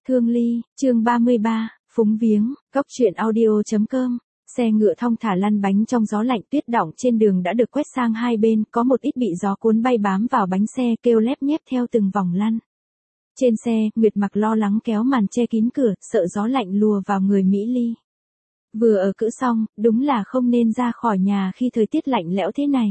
Thương Ly, chương 33, phúng viếng, Cóc truyện audio.com. Xe ngựa thong thả lăn bánh trong gió lạnh, tuyết đọng trên đường đã được quét sang hai bên, có một ít bị gió cuốn bay bám vào bánh xe, kêu lép nhép theo từng vòng lăn. Trên xe, Nguyệt Mặc lo lắng kéo màn che kín cửa, sợ gió lạnh lùa vào người Mỹ Ly. Vừa ở cữ xong, đúng là không nên ra khỏi nhà khi thời tiết lạnh lẽo thế này.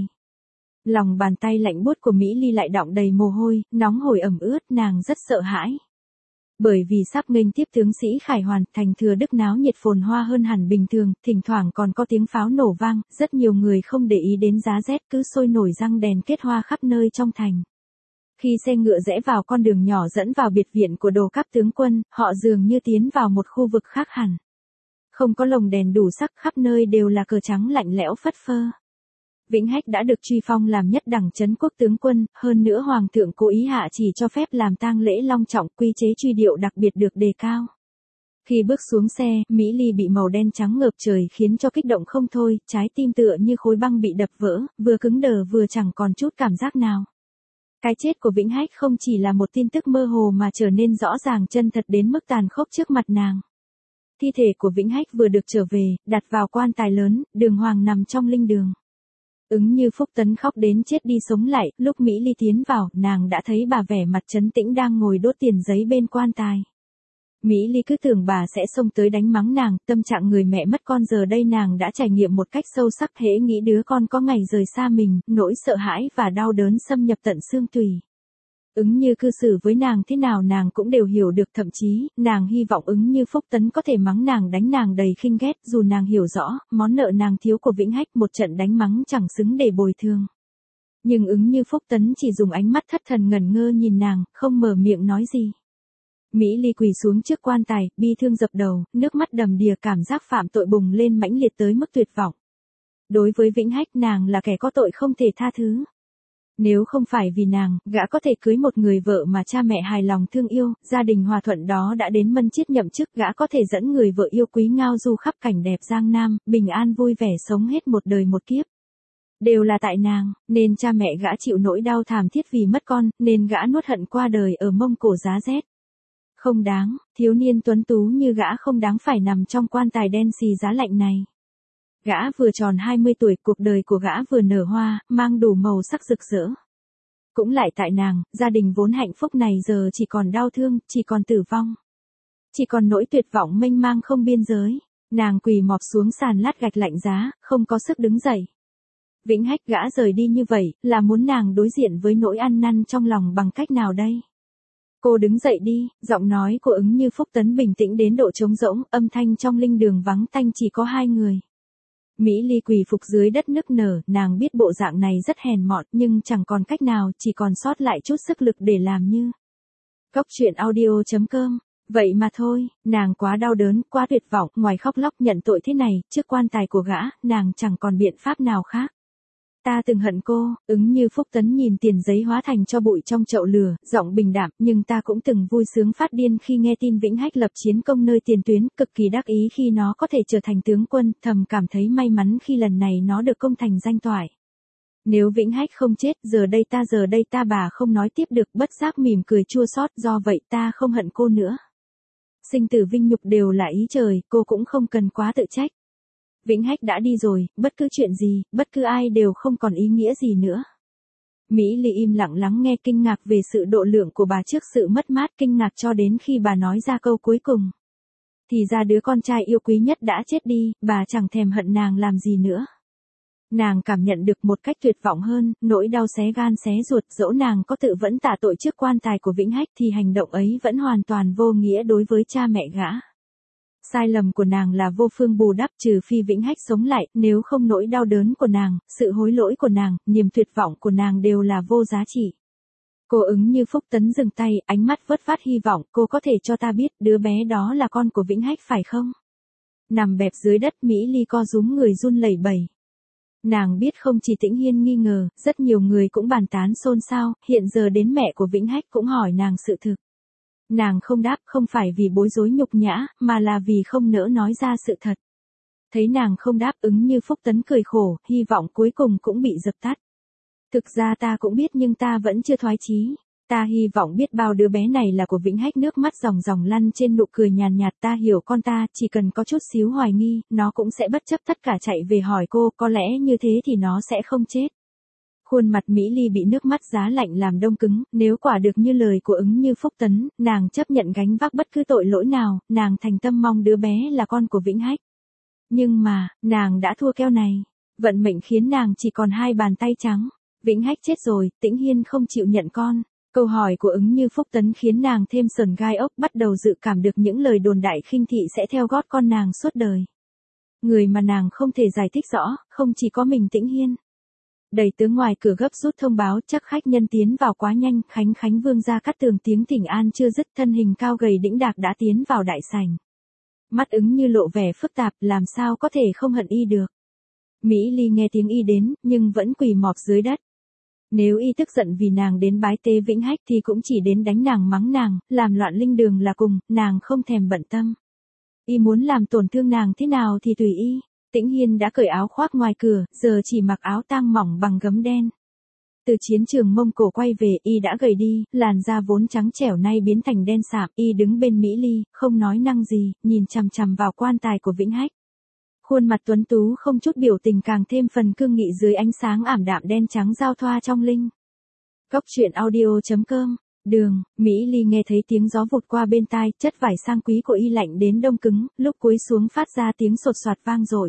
Lòng bàn tay lạnh buốt của Mỹ Ly lại đọng đầy mồ hôi, nóng hổi ẩm ướt, nàng rất sợ hãi. Bởi vì sắp nghênh tiếp tướng sĩ Khải Hoàn, thành Thừa Đức náo nhiệt phồn hoa hơn hẳn bình thường, thỉnh thoảng còn có tiếng pháo nổ vang, rất nhiều người không để ý đến giá rét cứ sôi nổi răng đèn kết hoa khắp nơi trong thành. Khi xe ngựa rẽ vào con đường nhỏ dẫn vào biệt viện của Đồ Cáp tướng quân, họ dường như tiến vào một khu vực khác hẳn. Không có lồng đèn đủ sắc, khắp nơi đều là cờ trắng lạnh lẽo phất phơ. Vĩnh Hách đã được truy phong làm nhất đẳng trấn quốc tướng quân, hơn nữa hoàng thượng cố ý hạ chỉ cho phép làm tang lễ long trọng, quy chế truy điệu đặc biệt được đề cao. Khi bước xuống xe, Mỹ Ly bị màu đen trắng ngợp trời khiến cho kích động không thôi, trái tim tựa như khối băng bị đập vỡ, vừa cứng đờ vừa chẳng còn chút cảm giác nào. Cái chết của Vĩnh Hách không chỉ là một tin tức mơ hồ mà trở nên rõ ràng chân thật đến mức tàn khốc trước mặt nàng. Thi thể của Vĩnh Hách vừa được trở về, đặt vào quan tài lớn, đường hoàng nằm trong linh đường. Ứng Như Phúc Tấn khóc đến chết đi sống lại, lúc Mỹ Ly tiến vào, nàng đã thấy bà vẻ mặt trấn tĩnh đang ngồi đốt tiền giấy bên quan tài. Mỹ Ly cứ tưởng bà sẽ xông tới đánh mắng nàng, tâm trạng người mẹ mất con giờ đây nàng đã trải nghiệm một cách sâu sắc, hễ nghĩ đứa con có ngày rời xa mình, nỗi sợ hãi và đau đớn xâm nhập tận xương tủy. Ứng Như cư xử với nàng thế nào nàng cũng đều hiểu được, thậm chí, nàng hy vọng Ứng Như Phúc Tấn có thể mắng nàng đánh nàng đầy khinh ghét, dù nàng hiểu rõ, món nợ nàng thiếu của Vĩnh Hách một trận đánh mắng chẳng xứng để bồi thường. Nhưng Ứng Như Phúc Tấn chỉ dùng ánh mắt thất thần ngẩn ngơ nhìn nàng, không mở miệng nói gì. Mỹ Ly quỳ xuống trước quan tài, bi thương dập đầu, nước mắt đầm đìa, cảm giác phạm tội bùng lên mãnh liệt tới mức tuyệt vọng. Đối với Vĩnh Hách nàng là kẻ có tội không thể tha thứ. Nếu không phải vì nàng, gã có thể cưới một người vợ mà cha mẹ hài lòng thương yêu, gia đình hòa thuận đó đã đến mân chiết nhậm chức, gã có thể dẫn người vợ yêu quý ngao du khắp cảnh đẹp Giang Nam, bình an vui vẻ sống hết một đời một kiếp. Đều là tại nàng, nên cha mẹ gã chịu nỗi đau thảm thiết vì mất con, nên gã nuốt hận qua đời ở Mông Cổ giá rét. Không đáng, thiếu niên tuấn tú như gã không đáng phải nằm trong quan tài đen xì giá lạnh này. Gã vừa tròn 20 tuổi, cuộc đời của gã vừa nở hoa, mang đủ màu sắc rực rỡ. Cũng lại tại nàng, gia đình vốn hạnh phúc này giờ chỉ còn đau thương, chỉ còn tử vong. Chỉ còn nỗi tuyệt vọng mênh mang không biên giới. Nàng quỳ mọp xuống sàn lát gạch lạnh giá, không có sức đứng dậy. Vĩnh Hách gã rời đi như vậy, là muốn nàng đối diện với nỗi ăn năn trong lòng bằng cách nào đây? Cô đứng dậy đi, giọng nói của Ứng Như Phúc Tấn bình tĩnh đến độ trống rỗng, âm thanh trong linh đường vắng tanh chỉ có hai người. Mỹ Ly quỳ phục dưới đất nức nở, nàng biết bộ dạng này rất hèn mọn nhưng chẳng còn cách nào, chỉ còn sót lại chút sức lực để làm như. Cóc truyện audio.com. Vậy mà thôi, nàng quá đau đớn, quá tuyệt vọng, ngoài khóc lóc nhận tội thế này, trước quan tài của gã, nàng chẳng còn biện pháp nào khác. Ta từng hận cô, Ứng Như Phúc Tấn nhìn tiền giấy hóa thành cho bụi trong chậu lửa, giọng bình đạm, nhưng ta cũng từng vui sướng phát điên khi nghe tin Vĩnh Hách lập chiến công nơi tiền tuyến, cực kỳ đắc ý khi nó có thể trở thành tướng quân, thầm cảm thấy may mắn khi lần này nó được công thành danh toại. Nếu Vĩnh Hách không chết, giờ đây ta bà không nói tiếp được, bất giác mỉm cười chua xót, do vậy ta không hận cô nữa. Sinh tử vinh nhục đều là ý trời, cô cũng không cần quá tự trách. Vĩnh Hách đã đi rồi, bất cứ chuyện gì, bất cứ ai đều không còn ý nghĩa gì nữa. Mỹ Ly im lặng lắng nghe, kinh ngạc về sự độ lượng của bà trước sự mất mát, kinh ngạc cho đến khi bà nói ra câu cuối cùng. Thì ra đứa con trai yêu quý nhất đã chết đi, bà chẳng thèm hận nàng làm gì nữa. Nàng cảm nhận được một cách tuyệt vọng hơn, nỗi đau xé gan xé ruột, dẫu nàng có tự vẫn tạ tội trước quan tài của Vĩnh Hách thì hành động ấy vẫn hoàn toàn vô nghĩa đối với cha mẹ gã. Sai lầm của nàng là vô phương bù đắp, trừ phi Vĩnh Hách sống lại, nếu không nỗi đau đớn của nàng, sự hối lỗi của nàng, niềm tuyệt vọng của nàng đều là vô giá trị. Cô Ứng Như Phúc Tấn dừng tay, ánh mắt vớt vát hy vọng, cô có thể cho ta biết đứa bé đó là con của Vĩnh Hách phải không? Nằm bẹp dưới đất, Mỹ Ly co rúm người run lẩy bẩy. Nàng biết không chỉ Tĩnh Hiên nghi ngờ, rất nhiều người cũng bàn tán xôn xao, hiện giờ đến mẹ của Vĩnh Hách cũng hỏi nàng sự thực. Nàng không đáp, không phải vì bối rối nhục nhã, mà là vì không nỡ nói ra sự thật. Thấy nàng không đáp, Ứng Như Phúc Tấn cười khổ, hy vọng cuối cùng cũng bị dập tắt. Thực ra ta cũng biết nhưng ta vẫn chưa thoái chí. Ta hy vọng biết bao đứa bé này là của Vĩnh Hách, nước mắt ròng ròng lăn trên nụ cười nhàn nhạt. Ta hiểu con ta, chỉ cần có chút xíu hoài nghi, nó cũng sẽ bất chấp tất cả chạy về hỏi cô, có lẽ như thế thì nó sẽ không chết. Khuôn mặt Mỹ Ly bị nước mắt giá lạnh làm đông cứng, nếu quả được như lời của Ứng Như Phúc Tấn, nàng chấp nhận gánh vác bất cứ tội lỗi nào, nàng thành tâm mong đứa bé là con của Vĩnh Hách. Nhưng mà, nàng đã thua keo này. Vận mệnh khiến nàng chỉ còn 2 bàn tay trắng. Vĩnh Hách chết rồi, Tĩnh Hiên không chịu nhận con. Câu hỏi của Ứng Như Phúc Tấn khiến nàng thêm sờn gai ốc, bắt đầu dự cảm được những lời đồn đại khinh thị sẽ theo gót con nàng suốt đời. Người mà nàng không thể giải thích rõ, không chỉ có mình Tĩnh Hiên. Đầy tướng ngoài cửa gấp rút thông báo chắc khách nhân tiến vào quá nhanh, Khánh Vương gia Cát Tường tiếng thỉnh an chưa dứt, thân hình cao gầy đĩnh đạc đã tiến vào đại sảnh. Mắt Ứng Như lộ vẻ phức tạp, làm sao có thể không hận y được. Mỹ Ly nghe tiếng y đến, nhưng vẫn quỳ mọp dưới đất. Nếu y tức giận vì nàng đến bái tế Vĩnh Hách thì cũng chỉ đến đánh nàng mắng nàng, làm loạn linh đường là cùng, nàng không thèm bận tâm. Y muốn làm tổn thương nàng thế nào thì tùy y. Tĩnh Hiên đã cởi áo khoác ngoài cửa, giờ chỉ mặc áo tang mỏng bằng gấm đen. Từ chiến trường Mông Cổ quay về, y đã gầy đi, làn da vốn trắng trẻo nay biến thành đen sạm, y đứng bên Mỹ Ly, không nói năng gì, nhìn chằm chằm vào quan tài của Vĩnh Hách. Khuôn mặt tuấn tú không chút biểu tình, càng thêm phần cương nghị dưới ánh sáng ảm đạm đen trắng giao thoa trong linh. Cốc truyện audio.com. Đường, Mỹ Ly nghe thấy tiếng gió vụt qua bên tai, chất vải sang quý của y lạnh đến đông cứng, lúc cúi xuống phát ra tiếng sột soạt vang dội.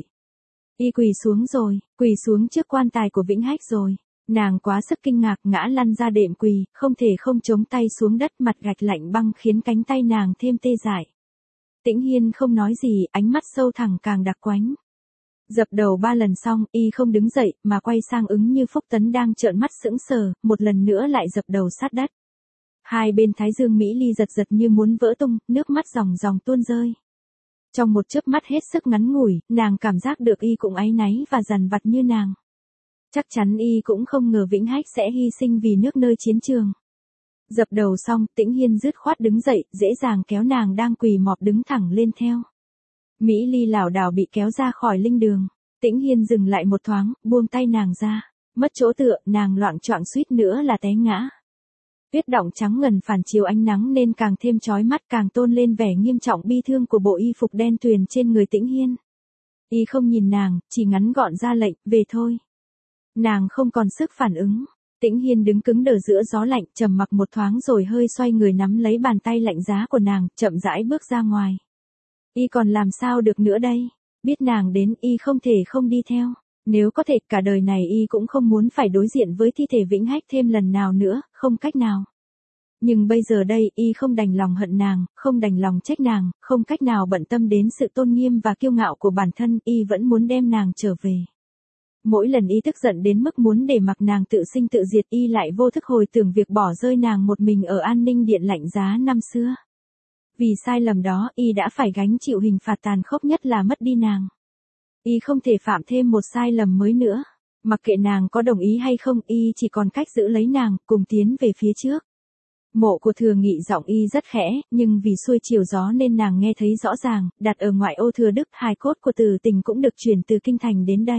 Y quỳ xuống rồi, quỳ xuống trước quan tài của Vĩnh Hách rồi. Nàng quá sức kinh ngạc ngã lăn ra đệm quỳ, không thể không chống tay xuống đất, mặt gạch lạnh băng khiến cánh tay nàng thêm tê dại. Tĩnh Hiên không nói gì, ánh mắt sâu thẳm càng đặc quánh. Dập đầu 3 lần xong, y không đứng dậy, mà quay sang Ứng Như Phúc Tấn đang trợn mắt sững sờ, một lần nữa lại dập đầu sát đất. Hai bên thái dương Mỹ Ly giật giật như muốn vỡ tung, nước mắt ròng ròng tuôn rơi. Trong một chớp mắt hết sức ngắn ngủi, nàng cảm giác được y cũng áy náy và dằn vặt như nàng. Chắc chắn y cũng không ngờ Vĩnh Hách sẽ hy sinh vì nước nơi chiến trường. Dập đầu xong, Tĩnh Hiên dứt khoát đứng dậy, dễ dàng kéo nàng đang quỳ mọp đứng thẳng lên theo. Mỹ Ly lảo đảo bị kéo ra khỏi linh đường. Tĩnh Hiên dừng lại một thoáng, buông tay nàng ra. Mất chỗ tựa, nàng loạng choạng suýt nữa là té ngã. Tuyết đọng trắng ngần phản chiếu ánh nắng nên càng thêm chói mắt, càng tôn lên vẻ nghiêm trọng bi thương của bộ y phục đen tuyền trên người Tĩnh Hiên. Y không nhìn nàng, chỉ ngắn gọn ra lệnh, về thôi. Nàng không còn sức phản ứng. Tĩnh Hiên đứng cứng đờ giữa gió lạnh, trầm mặc một thoáng rồi hơi xoay người nắm lấy bàn tay lạnh giá của nàng, chậm rãi bước ra ngoài. Y còn làm sao được nữa đây? Biết nàng đến, y không thể không đi theo. Nếu có thể, cả đời này y cũng không muốn phải đối diện với thi thể Vĩnh Hách thêm lần nào nữa, không cách nào. Nhưng bây giờ đây, y không đành lòng hận nàng, không đành lòng trách nàng, không cách nào bận tâm đến sự tôn nghiêm và kiêu ngạo của bản thân, y vẫn muốn đem nàng trở về. Mỗi lần y tức giận đến mức muốn để mặc nàng tự sinh tự diệt, y lại vô thức hồi tưởng việc bỏ rơi nàng một mình ở An Ninh Điện lạnh giá năm xưa. Vì sai lầm đó, y đã phải gánh chịu hình phạt tàn khốc nhất là mất đi nàng. Y không thể phạm thêm một sai lầm mới nữa. Mặc kệ nàng có đồng ý hay không, y chỉ còn cách giữ lấy nàng, cùng tiến về phía trước. Mộ của Thừa Nghị giọng y rất khẽ, nhưng vì xuôi chiều gió nên nàng nghe thấy rõ ràng, đặt ở ngoại ô Thừa Đức, hài cốt của Từ Tình cũng được chuyển từ kinh thành đến đây.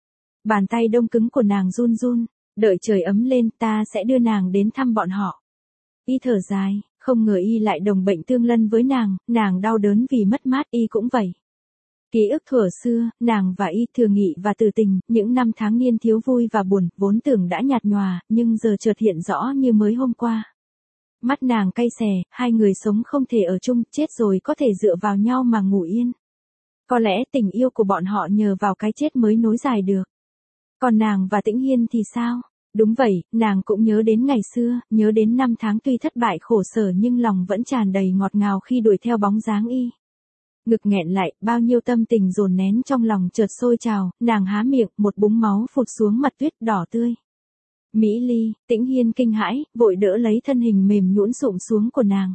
Bàn tay đông cứng của nàng run run, đợi trời ấm lên ta sẽ đưa nàng đến thăm bọn họ. Y thở dài, không ngờ y lại đồng bệnh tương lân với nàng đau đớn vì mất mát, y cũng vậy. Ký ức thuở xưa, nàng và y, Thừa Nghị và Từ Tình, những năm tháng niên thiếu vui và buồn, vốn tưởng đã nhạt nhòa, nhưng giờ chợt hiện rõ như mới hôm qua. Mắt nàng cay xè, hai người sống không thể ở chung, chết rồi có thể dựa vào nhau mà ngủ yên. Có lẽ tình yêu của bọn họ nhờ vào cái chết mới nối dài được. Còn nàng và Tĩnh Hiên thì sao? Đúng vậy, nàng cũng nhớ đến ngày xưa, nhớ đến năm tháng tuy thất bại khổ sở nhưng lòng vẫn tràn đầy ngọt ngào khi đuổi theo bóng dáng y. Ngực nghẹn lại, bao nhiêu tâm tình dồn nén trong lòng chợt sôi trào, nàng há miệng, một búng máu phụt xuống mặt tuyết đỏ tươi. Mỹ Ly, Tĩnh Hiên kinh hãi, vội đỡ lấy thân hình mềm nhũn sụm xuống của nàng.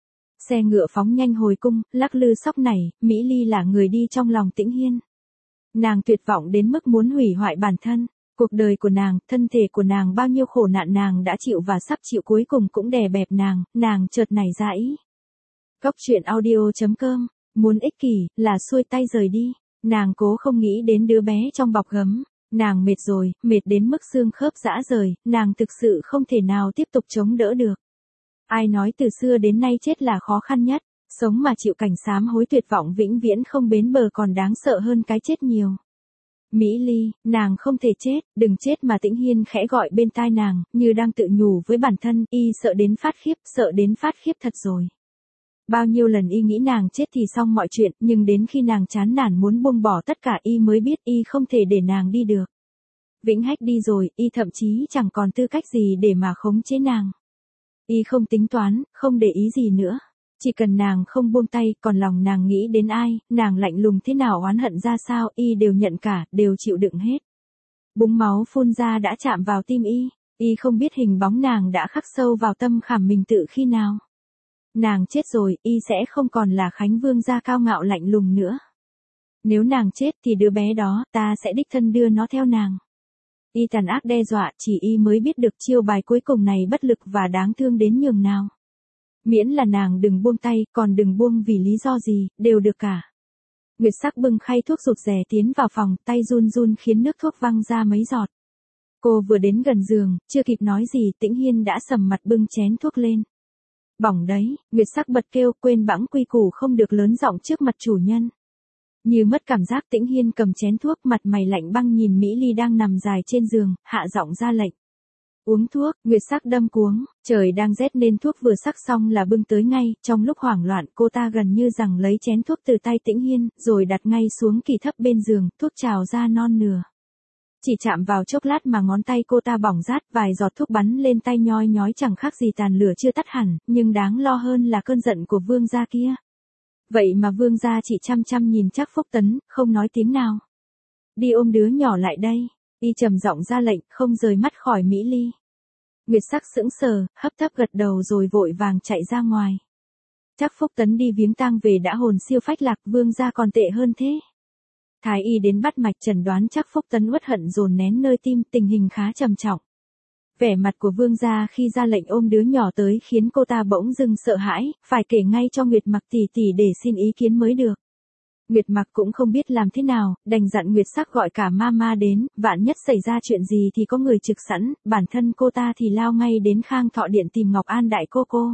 Xe ngựa phóng nhanh hồi cung, lắc lư sóc nảy, Mỹ Ly là người đi trong lòng Tĩnh Hiên. Nàng tuyệt vọng đến mức muốn hủy hoại bản thân. Cuộc đời của nàng, thân thể của nàng, bao nhiêu khổ nạn nàng đã chịu và sắp chịu cuối cùng cũng đè bẹp nàng chợt nảy ra ý. Cốc truyện audio.com, muốn ích kỷ, là xuôi tay rời đi. Nàng cố không nghĩ đến đứa bé trong bọc gấm. Nàng mệt rồi, mệt đến mức xương khớp rã rời, nàng thực sự không thể nào tiếp tục chống đỡ được. Ai nói từ xưa đến nay chết là khó khăn nhất, sống mà chịu cảnh sám hối tuyệt vọng vĩnh viễn không bến bờ còn đáng sợ hơn cái chết nhiều. Mỹ Ly, nàng không thể chết, đừng chết mà Tĩnh Hiên khẽ gọi bên tai nàng, như đang tự nhủ với bản thân, y sợ đến phát khiếp thật rồi. Bao nhiêu lần y nghĩ nàng chết thì xong mọi chuyện, nhưng đến khi nàng chán nản muốn buông bỏ tất cả y mới biết y không thể để nàng đi được. Vĩnh Hách đi rồi, y thậm chí chẳng còn tư cách gì để mà khống chế nàng. Y không tính toán, không để ý gì nữa. Chỉ cần nàng không buông tay, còn lòng nàng nghĩ đến ai, nàng lạnh lùng thế nào oán hận ra sao, y đều nhận cả, đều chịu đựng hết. Búng máu phun ra đã chạm vào tim y không biết hình bóng nàng đã khắc sâu vào tâm khảm mình tự khi nào. Nàng chết rồi, y sẽ không còn là Khánh Vương gia cao ngạo lạnh lùng nữa. Nếu nàng chết thì đứa bé đó, ta sẽ đích thân đưa nó theo nàng. Y tàn ác đe dọa, chỉ y mới biết được chiêu bài cuối cùng này bất lực và đáng thương đến nhường nào. Miễn là nàng đừng buông tay, còn đừng buông vì lý do gì, đều được cả. Nguyệt Sắc bưng khay thuốc rụt rè tiến vào phòng, tay run run khiến nước thuốc văng ra mấy giọt. Cô vừa đến gần giường, chưa kịp nói gì, Tĩnh Hiên đã sầm mặt bưng chén thuốc lên. Bỏng đấy, Nguyệt Sắc bật kêu, quên bẵng quy củ không được lớn giọng trước mặt chủ nhân. Như mất cảm giác, Tĩnh Hiên cầm chén thuốc, mặt mày lạnh băng nhìn Mỹ Ly đang nằm dài trên giường, hạ giọng ra lệnh. Uống thuốc. Nguyệt Sắc đâm cuống, trời đang rét nên thuốc vừa sắc xong là bưng tới ngay, trong lúc hoảng loạn cô ta gần như rằng lấy chén thuốc từ tay Tĩnh Hiên, rồi đặt ngay xuống kỳ thấp bên giường, thuốc trào ra non nửa. Chỉ chạm vào chốc lát mà ngón tay cô ta bỏng rát, vài giọt thuốc bắn lên tay nhoi nhói chẳng khác gì tàn lửa chưa tắt hẳn, nhưng đáng lo hơn là cơn giận của vương gia kia. Vậy mà vương gia chỉ chăm chăm nhìn Trác Phúc Tấn, không nói tiếng nào. Đi ôm đứa nhỏ lại đây, y trầm giọng ra lệnh, không rời mắt khỏi Mỹ Ly. Nguyệt Sắc sững sờ, hấp tấp gật đầu rồi vội vàng chạy ra ngoài. Trác Phúc Tấn đi viếng tang về đã hồn siêu phách lạc, vương gia còn tệ hơn thế. Thái y đến bắt mạch chẩn đoán Trác Phúc Tấn uất hận dồn nén nơi tim, tình hình khá trầm trọng. Vẻ mặt của vương gia khi ra lệnh ôm đứa nhỏ tới khiến cô ta bỗng dưng sợ hãi, phải kể ngay cho Nguyệt Mặc tỷ tỷ để xin ý kiến mới được. Nguyệt Mặc cũng không biết làm thế nào, đành dặn Nguyệt Sắc gọi cả mama đến, vạn nhất xảy ra chuyện gì thì có người trực sẵn, bản thân cô ta thì lao ngay đến Khang Thọ Điện tìm Ngọc An đại cô.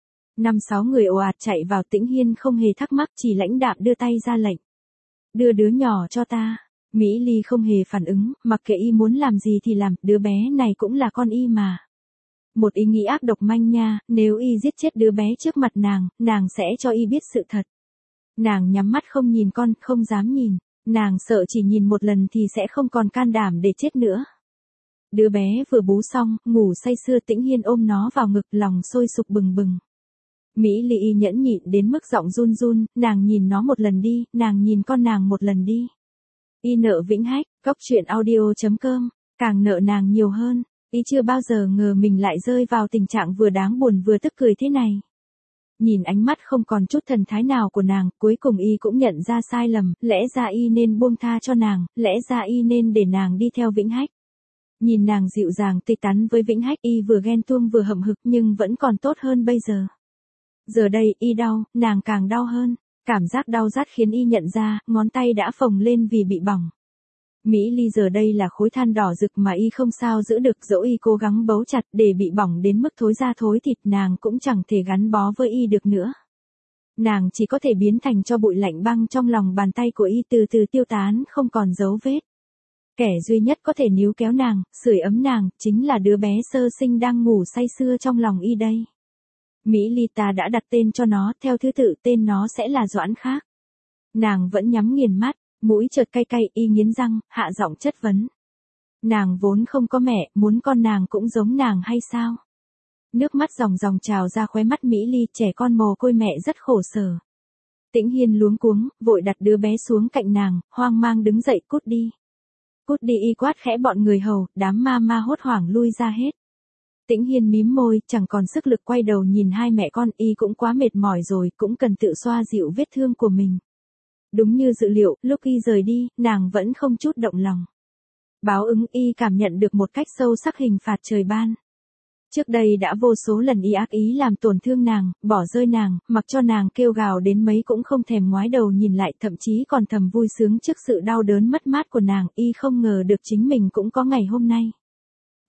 5-6 người ồ ạt chạy vào, Tĩnh Hiên không hề thắc mắc, chỉ lãnh đạm đưa tay ra lệnh. Đưa đứa nhỏ cho ta. Mỹ Ly không hề phản ứng, mặc kệ y muốn làm gì thì làm, đứa bé này cũng là con y mà. Một ý nghĩ ác độc manh nha, nếu y giết chết đứa bé trước mặt nàng sẽ cho y biết sự thật. Nàng nhắm mắt không nhìn con, không dám nhìn, nàng sợ chỉ nhìn một lần thì sẽ không còn can đảm để chết nữa. Đứa bé vừa bú xong, ngủ say sưa, Tĩnh Hiên ôm nó vào ngực, lòng sôi sục bừng bừng. Mỹ Ly y nhẫn nhịn đến mức giọng run run, nàng nhìn nó một lần đi, nàng nhìn con nàng một lần đi. Y nợ Vĩnh Hách, coctruyện.audio.com, càng nợ nàng nhiều hơn, y chưa bao giờ ngờ mình lại rơi vào tình trạng vừa đáng buồn vừa tức cười thế này. Nhìn ánh mắt không còn chút thần thái nào của nàng, cuối cùng y cũng nhận ra sai lầm, lẽ ra y nên buông tha cho nàng, lẽ ra y nên để nàng đi theo Vĩnh Hách. Nhìn nàng dịu dàng tươi tắn với Vĩnh Hách, y vừa ghen tuông vừa hậm hực nhưng vẫn còn tốt hơn bây giờ. Giờ đây, y đau, nàng càng đau hơn. Cảm giác đau rát khiến y nhận ra, ngón tay đã phồng lên vì bị bỏng. Mỹ Ly giờ đây là khối than đỏ rực mà y không sao giữ được, dẫu y cố gắng bấu chặt để bị bỏng đến mức thối da thối thịt, nàng cũng chẳng thể gắn bó với y được nữa. Nàng chỉ có thể biến thành tro bụi lạnh băng trong lòng bàn tay của y, từ từ tiêu tán không còn dấu vết. Kẻ duy nhất có thể níu kéo nàng, sưởi ấm nàng, chính là đứa bé sơ sinh đang ngủ say sưa trong lòng y đây. Mỹ Ly, ta đã đặt tên cho nó, theo thứ tự tên nó sẽ là Doãn Khác. Nàng vẫn nhắm nghiền mắt, mũi chợt cay cay, y nghiến răng, hạ giọng chất vấn. Nàng vốn không có mẹ, muốn con nàng cũng giống nàng hay sao? Nước mắt ròng ròng trào ra khóe mắt Mỹ Ly, trẻ con mồ côi mẹ rất khổ sở. Tĩnh Hiên luống cuống, vội đặt đứa bé xuống cạnh nàng, hoang mang đứng dậy, cút đi. Cút đi, y quát khẽ bọn người hầu, đám ma hốt hoảng lui ra hết. Tĩnh Hiên mím môi, chẳng còn sức lực quay đầu nhìn hai mẹ con, y cũng quá mệt mỏi rồi, cũng cần tự xoa dịu vết thương của mình. Đúng như dự liệu, lúc y rời đi, nàng vẫn không chút động lòng. Báo ứng, y cảm nhận được một cách sâu sắc hình phạt trời ban. Trước đây đã vô số lần y ác ý làm tổn thương nàng, bỏ rơi nàng, mặc cho nàng kêu gào đến mấy cũng không thèm ngoái đầu nhìn lại, thậm chí còn thầm vui sướng trước sự đau đớn mất mát của nàng, y không ngờ được chính mình cũng có ngày hôm nay.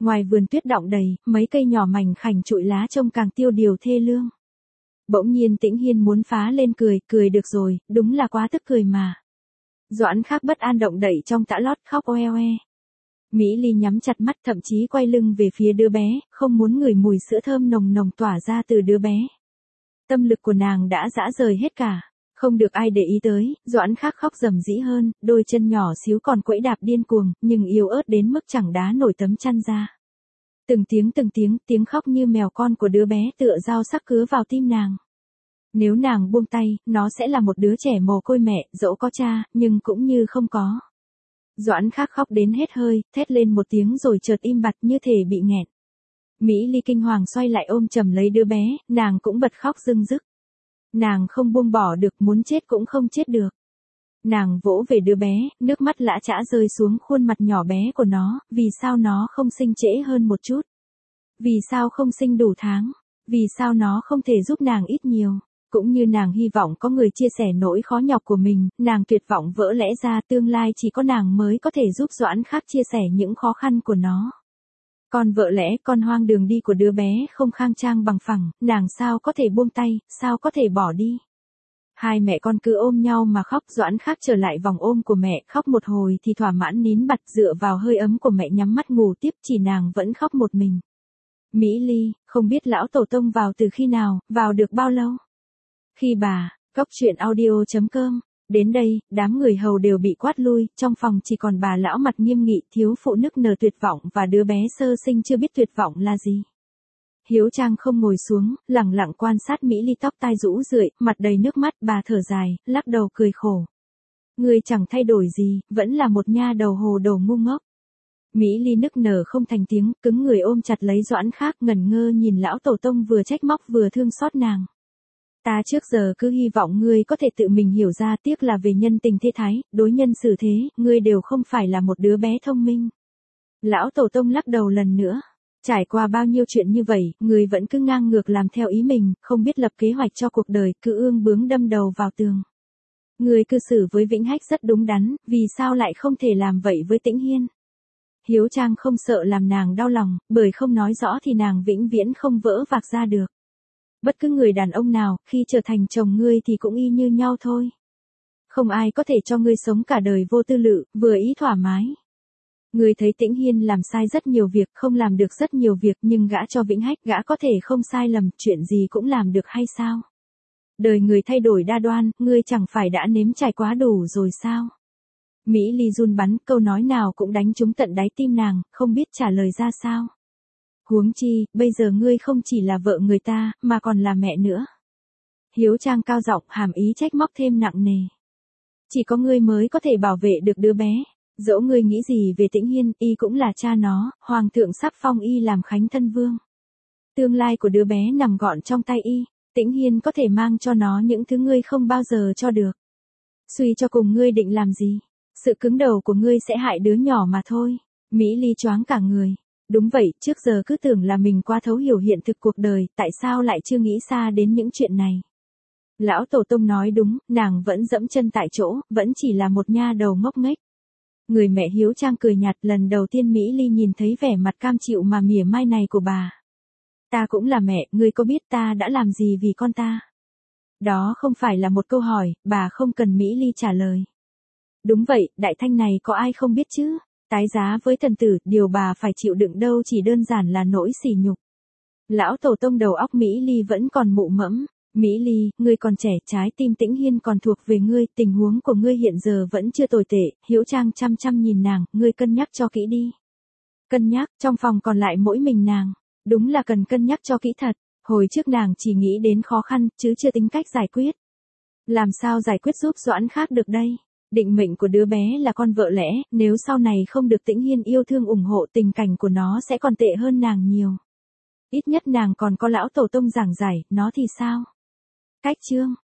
Ngoài vườn tuyết đọng đầy, mấy cây nhỏ mảnh khảnh trụi lá trông càng tiêu điều thê lương. Bỗng nhiên Tĩnh Hiên muốn phá lên cười, cười được rồi, đúng là quá tức cười mà. Doãn Khắc bất an động đậy trong tã lót khóc oe oe. Mỹ Ly nhắm chặt mắt thậm chí quay lưng về phía đứa bé, không muốn ngửi mùi sữa thơm nồng nồng tỏa ra từ đứa bé. Tâm lực của nàng đã dã rời hết cả. Không được ai để ý tới, Doãn Khắc khóc rầm rĩ hơn, đôi chân nhỏ xíu còn quẫy đạp điên cuồng, nhưng yếu ớt đến mức chẳng đá nổi tấm chăn ra. Từng tiếng, tiếng khóc như mèo con của đứa bé tựa dao sắc cứa vào tim nàng. Nếu nàng buông tay, nó sẽ là một đứa trẻ mồ côi mẹ, dẫu có cha, nhưng cũng như không có. Doãn Khắc khóc đến hết hơi, thét lên một tiếng rồi chợt im bặt như thể bị nghẹn. Mỹ Ly kinh hoàng xoay lại ôm chầm lấy đứa bé, nàng cũng bật khóc rưng rức. Nàng không buông bỏ được, muốn chết cũng không chết được. Nàng vỗ về đứa bé, nước mắt lã chã rơi xuống khuôn mặt nhỏ bé của nó, vì sao nó không sinh trễ hơn một chút? Vì sao không sinh đủ tháng? Vì sao nó không thể giúp nàng ít nhiều? Cũng như nàng hy vọng có người chia sẻ nỗi khó nhọc của mình, nàng tuyệt vọng vỡ lẽ ra tương lai chỉ có nàng mới có thể giúp Doãn Khắc chia sẻ những khó khăn của nó. Còn vợ lẽ con hoang đường đi của đứa bé không khang trang bằng phẳng, nàng sao có thể buông tay, sao có thể bỏ đi. Hai mẹ con cứ ôm nhau mà khóc. Doãn Khắc trở lại vòng ôm của mẹ, khóc một hồi thì thỏa mãn nín bặt dựa vào hơi ấm của mẹ nhắm mắt ngủ tiếp, chỉ nàng vẫn khóc một mình. Mỹ Ly, không biết lão tổ tông vào từ khi nào, vào được bao lâu? Khi bà, Cốc truyện audio.com, đến đây, đám người hầu đều bị quát lui, trong phòng chỉ còn bà lão mặt nghiêm nghị, thiếu phụ nức nở tuyệt vọng và đứa bé sơ sinh chưa biết tuyệt vọng là gì. Hiếu Trang không ngồi xuống, lẳng lặng quan sát Mỹ Ly tóc tai rũ rượi, mặt đầy nước mắt, bà thở dài, lắc đầu cười khổ. Người chẳng thay đổi gì, vẫn là một nha đầu hồ đồ ngu ngốc. Mỹ Ly nức nở không thành tiếng, cứng người ôm chặt lấy Doãn Khắc, ngẩn ngơ nhìn lão tổ tông vừa trách móc vừa thương xót nàng. Ta trước giờ cứ hy vọng ngươi có thể tự mình hiểu ra, tiếc là về nhân tình thế thái, đối nhân xử thế, ngươi đều không phải là một đứa bé thông minh. Lão tổ tông lắc đầu lần nữa. Trải qua bao nhiêu chuyện như vậy, ngươi vẫn cứ ngang ngược làm theo ý mình, không biết lập kế hoạch cho cuộc đời, cứ ương bướng đâm đầu vào tường. Ngươi cư xử với Vĩnh Hách rất đúng đắn, vì sao lại không thể làm vậy với Tĩnh Hiên? Hiếu Trang không sợ làm nàng đau lòng, bởi không nói rõ thì nàng vĩnh viễn không vỡ vạc ra được. Bất cứ người đàn ông nào, khi trở thành chồng ngươi thì cũng y như nhau thôi. Không ai có thể cho ngươi sống cả đời vô tư lự, vừa ý thoải mái. Ngươi thấy Tĩnh Hiên làm sai rất nhiều việc, không làm được rất nhiều việc, nhưng gả cho Vĩnh Hách, gã có thể không sai lầm, chuyện gì cũng làm được hay sao? Đời người thay đổi đa đoan, ngươi chẳng phải đã nếm trải quá đủ rồi sao? Mỹ Ly run bắn, câu nói nào cũng đánh trúng tận đáy tim nàng, không biết trả lời ra sao. Huống chi, bây giờ ngươi không chỉ là vợ người ta, mà còn là mẹ nữa. Hiếu Trang cao giọng, hàm ý trách móc thêm nặng nề. Chỉ có ngươi mới có thể bảo vệ được đứa bé. Dẫu ngươi nghĩ gì về Tĩnh Hiên, y cũng là cha nó, hoàng thượng sắp phong y làm khánh thân vương. Tương lai của đứa bé nằm gọn trong tay y, Tĩnh Hiên có thể mang cho nó những thứ ngươi không bao giờ cho được. Suy cho cùng ngươi định làm gì? Sự cứng đầu của ngươi sẽ hại đứa nhỏ mà thôi. Mỹ Ly choáng cả người. Đúng vậy, trước giờ cứ tưởng là mình quá thấu hiểu hiện thực cuộc đời, tại sao lại chưa nghĩ xa đến những chuyện này. Lão tổ tông nói đúng, nàng vẫn dẫm chân tại chỗ, vẫn chỉ là một nha đầu ngốc nghếch. Người mẹ Hiếu Trang cười nhạt, lần đầu tiên Mỹ Ly nhìn thấy vẻ mặt cam chịu mà mỉa mai này của bà. Ta cũng là mẹ, ngươi có biết ta đã làm gì vì con ta? Đó không phải là một câu hỏi, bà không cần Mỹ Ly trả lời. Đúng vậy, đại thanh này có ai không biết chứ? Tái giá với thần tử, điều bà phải chịu đựng đâu chỉ đơn giản là nỗi sỉ nhục. Lão tổ tông đầu óc Mỹ Ly vẫn còn mụ mẫm. Mỹ Ly, ngươi còn trẻ, trái tim Tĩnh Hiên còn thuộc về ngươi, tình huống của ngươi hiện giờ vẫn chưa tồi tệ. Hiếu Trang chăm chăm nhìn nàng, ngươi cân nhắc cho kỹ đi. Cân nhắc, trong phòng còn lại mỗi mình nàng. Đúng là cần cân nhắc cho kỹ thật. Hồi trước nàng chỉ nghĩ đến khó khăn, chứ chưa tính cách giải quyết. Làm sao giải quyết giúp Doãn Khắc được đây? Định mệnh của đứa bé là con vợ lẽ, nếu sau này không được Tĩnh Hiên yêu thương ủng hộ, tình cảnh của nó sẽ còn tệ hơn nàng nhiều. Ít nhất nàng còn có lão tổ tông giảng giải, nó thì sao? Cách chương